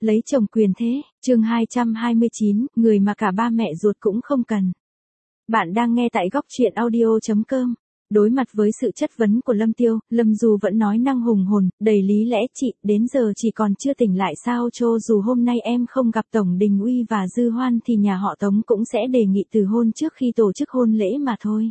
Lấy chồng quyền thế, chương 229, người mà cả ba mẹ ruột cũng không cần. Bạn đang nghe tại góc truyện audio.com. Đối mặt với sự chất vấn của Lâm Tiêu, Lâm Du vẫn nói năng hùng hồn, đầy lý lẽ. Chị, đến giờ chỉ còn chưa tỉnh lại sao? Cho dù hôm nay em không gặp Tổng Đình Uy và Dư Hoan thì nhà họ Tống cũng sẽ đề nghị từ hôn trước khi tổ chức hôn lễ mà thôi.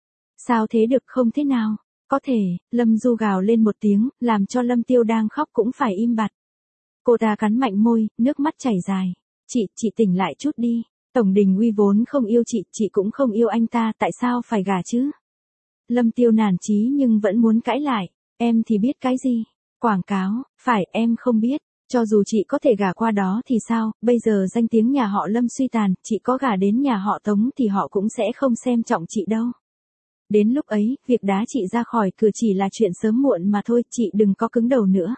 Sao thế được, không thế nào? Có thể, Lâm Du gào lên một tiếng, làm cho Lâm Tiêu đang khóc cũng phải im bặt. Cô ta cắn mạnh môi, nước mắt chảy dài. Chị tỉnh lại chút đi. Tổng Đình Uy vốn không yêu chị cũng không yêu anh ta, tại sao phải gả chứ? Lâm Tiêu nản chí nhưng vẫn muốn cãi lại. Em thì biết cái gì? Quảng cáo, phải, em không biết. Cho dù chị có thể gả qua đó thì sao, bây giờ danh tiếng nhà họ Lâm suy tàn, chị có gả đến nhà họ Tống thì họ cũng sẽ không xem trọng chị đâu. Đến lúc ấy, việc đá chị ra khỏi cửa chỉ là chuyện sớm muộn mà thôi, chị đừng có cứng đầu nữa.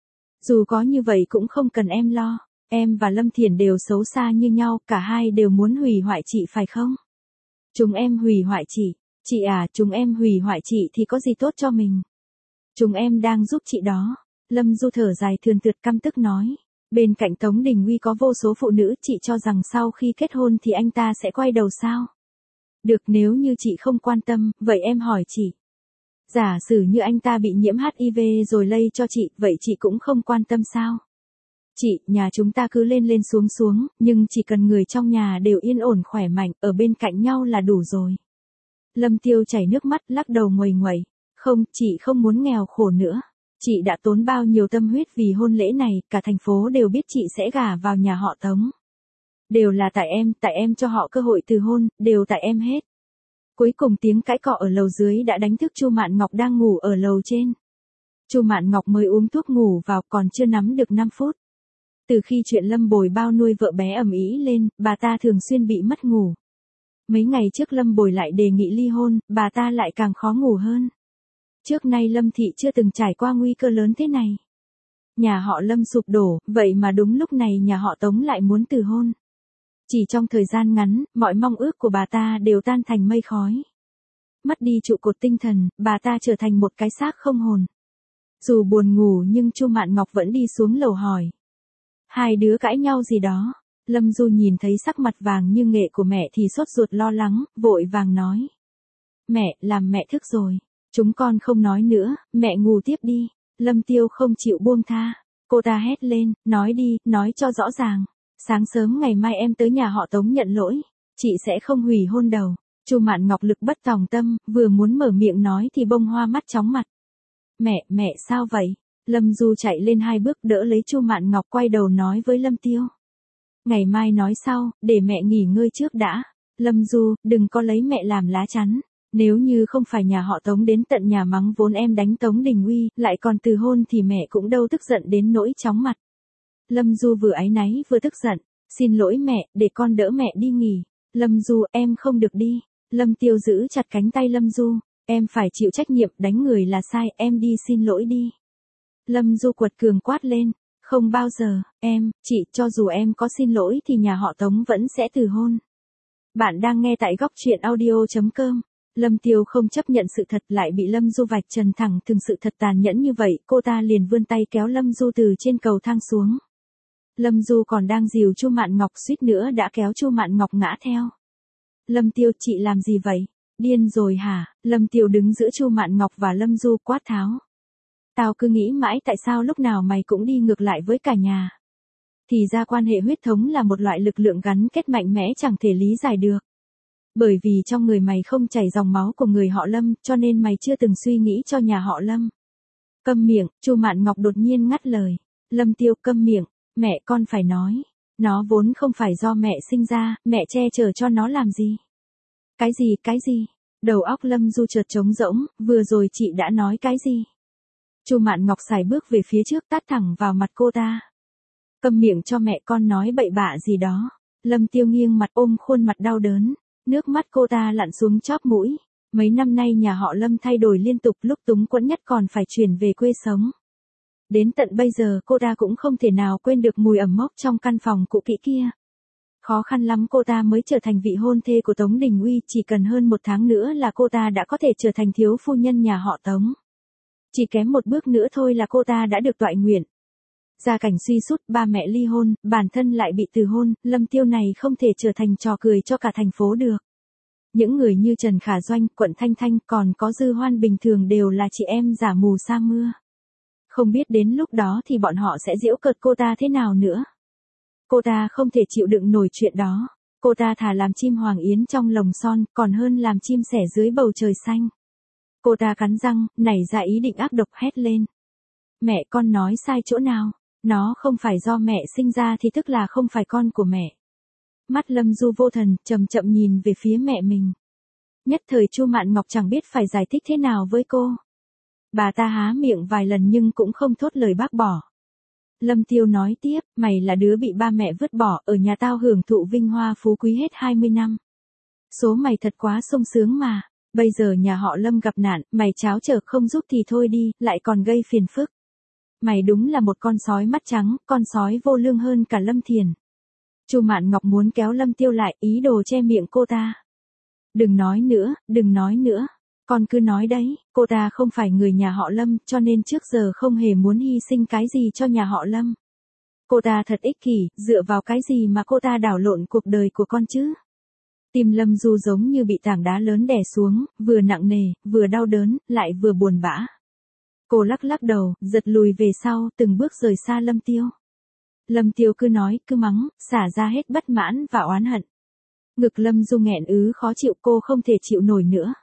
Dù có như vậy cũng không cần em lo, em và Lâm Thiển đều xấu xa như nhau, cả hai đều muốn hủy hoại chị phải không? Chúng em hủy hoại chị à, chúng em hủy hoại chị thì có gì tốt cho mình? Chúng em đang giúp chị đó. Lâm Du thở dài thườn thượt căm tức nói. Bên cạnh Tống Đình Uy có vô số phụ nữ, chị cho rằng sau khi kết hôn thì anh ta sẽ quay đầu sao? Được, nếu như chị không quan tâm, vậy em hỏi chị. Giả sử như anh ta bị nhiễm HIV rồi lây cho chị, vậy chị cũng không quan tâm sao? Chị, nhà chúng ta cứ lên lên xuống xuống, nhưng chỉ cần người trong nhà đều yên ổn khỏe mạnh, ở bên cạnh nhau là đủ rồi. Lâm Tiêu chảy nước mắt, lắc đầu nguầy nguẩy. Không, chị không muốn nghèo khổ nữa. Chị đã tốn bao nhiêu tâm huyết vì hôn lễ này, cả thành phố đều biết chị sẽ gả vào nhà họ Tống. Đều là tại em cho họ cơ hội từ hôn, đều tại em hết. Cuối cùng tiếng cãi cọ ở lầu dưới đã đánh thức Chu Mạn Ngọc đang ngủ ở lầu trên. Chu Mạn Ngọc mới uống thuốc ngủ vào, còn chưa nắm được 5 phút. Từ khi chuyện Lâm Bồi bao nuôi vợ bé ầm ĩ lên, bà ta thường xuyên bị mất ngủ. Mấy ngày trước Lâm Bồi lại đề nghị ly hôn, bà ta lại càng khó ngủ hơn. Trước nay Lâm thị chưa từng trải qua nguy cơ lớn thế này. Nhà họ Lâm sụp đổ, vậy mà đúng lúc này nhà họ Tống lại muốn từ hôn. Chỉ trong thời gian ngắn, mọi mong ước của bà ta đều tan thành mây khói. Mất đi trụ cột tinh thần, bà ta trở thành một cái xác không hồn. Dù buồn ngủ nhưng Chu Mạn Ngọc vẫn đi xuống lầu hỏi. Hai đứa cãi nhau gì đó? Lâm Du nhìn thấy sắc mặt vàng như nghệ của mẹ thì sốt ruột lo lắng, vội vàng nói. Mẹ, làm mẹ thức rồi. Chúng con không nói nữa, mẹ ngủ tiếp đi. Lâm Tiêu không chịu buông tha. Cô ta hét lên, nói đi, nói cho rõ ràng. Sáng sớm ngày mai em tới nhà họ Tống nhận lỗi. Chị sẽ không hủy hôn đầu. Chu Mạn Ngọc lực bất tòng tâm, vừa muốn mở miệng nói thì bông hoa mắt chóng mặt. Mẹ sao vậy? Lâm Du chạy lên 2 bước đỡ lấy Chu Mạn Ngọc, quay đầu nói với Lâm Tiêu. Ngày mai nói sau, để mẹ nghỉ ngơi trước đã. Lâm Du, đừng có lấy mẹ làm lá chắn. Nếu như không phải nhà họ Tống đến tận nhà mắng vốn em đánh Tống Đình Uy, lại còn từ hôn thì mẹ cũng đâu tức giận đến nỗi chóng mặt. Lâm Du vừa áy náy vừa tức giận. Xin lỗi mẹ, để con đỡ mẹ đi nghỉ. Lâm Du, em không được đi. Lâm Tiêu giữ chặt cánh tay Lâm Du. Em phải chịu trách nhiệm, đánh người là sai, em đi xin lỗi đi. Lâm Du quật cường quát lên. Không bao giờ, chị, cho dù em có xin lỗi thì nhà họ Tống vẫn sẽ từ hôn. Bạn đang nghe tại góc truyện audio.com. Lâm Tiêu không chấp nhận sự thật, lại bị Lâm Du vạch trần thẳng thừng sự thật tàn nhẫn như vậy, cô ta liền vươn tay kéo Lâm Du từ trên cầu thang xuống. Lâm Du còn đang dìu Chu Mạn Ngọc, suýt nữa đã kéo Chu Mạn Ngọc ngã theo. Lâm Tiêu, chị làm gì vậy? Điên rồi hả? Lâm Tiêu đứng giữa Chu Mạn Ngọc và Lâm Du quát tháo. Tao cứ nghĩ mãi tại sao lúc nào mày cũng đi ngược lại với cả nhà. Thì ra quan hệ huyết thống là một loại lực lượng gắn kết mạnh mẽ chẳng thể lý giải được. Bởi vì trong người mày không chảy dòng máu của người họ Lâm, cho nên mày chưa từng suy nghĩ cho nhà họ Lâm. Câm miệng, Chu Mạn Ngọc đột nhiên ngắt lời. Lâm Tiêu, câm miệng, mẹ con phải nói. Nó vốn không phải do mẹ sinh ra, mẹ che chở cho nó làm gì? Cái gì? Đầu óc Lâm Du chợt trống rỗng, vừa rồi chị đã nói cái gì? Chu Mạn Ngọc sải bước về phía trước, tát thẳng vào mặt cô ta. Câm miệng cho mẹ con nói bậy bạ gì đó. Lâm Tiêu nghiêng mặt ôm khuôn mặt đau đớn. Nước mắt cô ta lặn xuống chóp mũi. Mấy năm nay nhà họ Lâm thay đổi liên tục, lúc túng quẫn nhất còn phải chuyển về quê sống. Đến tận bây giờ cô ta cũng không thể nào quên được mùi ẩm mốc trong căn phòng cũ kỹ kia. Khó khăn lắm cô ta mới trở thành vị hôn thê của Tống Đình Uy, chỉ cần hơn 1 tháng nữa là cô ta đã có thể trở thành thiếu phu nhân nhà họ Tống. Chỉ kém một bước nữa thôi là cô ta đã được toại nguyện. Gia cảnh suy sút, ba mẹ ly hôn, bản thân lại bị từ hôn, Lâm Tiêu này không thể trở thành trò cười cho cả thành phố được. Những người như Trần Khả Doanh, Quận Thanh Thanh còn có Dư Hoan bình thường đều là chị em giả mù sa mưa. Không biết đến lúc đó thì bọn họ sẽ giễu cợt cô ta thế nào nữa. Cô ta không thể chịu đựng nổi chuyện đó. Cô ta thà làm chim hoàng yến trong lồng son, còn hơn làm chim sẻ dưới bầu trời xanh. Cô ta cắn răng, nảy ra ý định ác độc hét lên. Mẹ con nói sai chỗ nào? Nó không phải do mẹ sinh ra thì tức là không phải con của mẹ. Mắt Lâm Du vô thần, chậm chậm nhìn về phía mẹ mình. Nhất thời Chu Mạn Ngọc chẳng biết phải giải thích thế nào với cô. Bà ta há miệng vài lần nhưng cũng không thốt lời bác bỏ. Lâm Tiêu nói tiếp, mày là đứa bị ba mẹ vứt bỏ, ở nhà tao hưởng thụ vinh hoa phú quý hết 20 năm. Số mày thật quá sung sướng mà, bây giờ nhà họ Lâm gặp nạn, mày cháo chở không giúp thì thôi đi, lại còn gây phiền phức. Mày đúng là một con sói mắt trắng, con sói vô lương hơn cả Lâm Thiền. Chu Mạn Ngọc muốn kéo Lâm Tiêu lại, ý đồ che miệng cô ta. Đừng nói nữa, đừng nói nữa. Con cứ nói đấy, cô ta không phải người nhà họ Lâm, cho nên trước giờ không hề muốn hy sinh cái gì cho nhà họ Lâm. Cô ta thật ích kỷ, dựa vào cái gì mà cô ta đảo lộn cuộc đời của con chứ? Tim Lâm Du giống như bị tảng đá lớn đè xuống, vừa nặng nề, vừa đau đớn, lại vừa buồn bã. Cô lắc lắc đầu, giật lùi về sau, từng bước rời xa Lâm Tiêu. Lâm Tiêu cứ nói, cứ mắng, xả ra hết bất mãn và oán hận. Ngực Lâm Du nghẹn khó chịu, cô không thể chịu nổi nữa.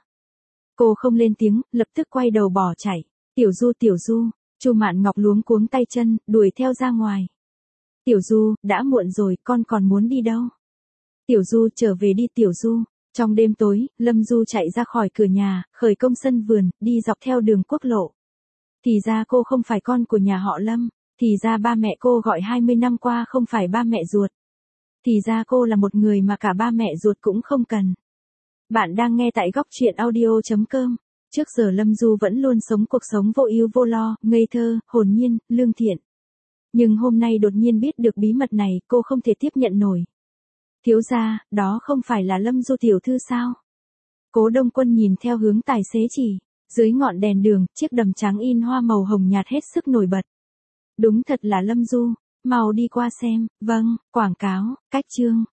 Cô không lên tiếng, lập tức quay đầu bỏ chạy. Tiểu Du, Chu Mạn Ngọc luống cuống tay chân, đuổi theo ra ngoài. Tiểu Du, đã muộn rồi, con còn muốn đi đâu? Tiểu Du, trở về đi Tiểu Du. Trong đêm tối, Lâm Du chạy ra khỏi cửa nhà, khởi công sân vườn, đi dọc theo đường quốc lộ. Thì ra cô không phải con của nhà họ Lâm, thì ra ba mẹ cô gọi 20 năm qua không phải ba mẹ ruột. Thì ra cô là một người mà cả ba mẹ ruột cũng không cần. Bạn đang nghe tại góc truyện audio.com. Trước giờ Lâm Du vẫn luôn sống cuộc sống vô ưu vô lo, ngây thơ, hồn nhiên, lương thiện. Nhưng hôm nay đột nhiên biết được bí mật này, cô không thể tiếp nhận nổi. Thiếu gia, đó không phải là Lâm Du tiểu thư sao? Cố Đông Quân nhìn theo hướng tài xế chỉ. Dưới ngọn đèn đường, chiếc đầm trắng in hoa màu hồng nhạt hết sức nổi bật. Đúng thật là Lâm Du, mau đi qua xem, vâng, quảng cáo, cách chương.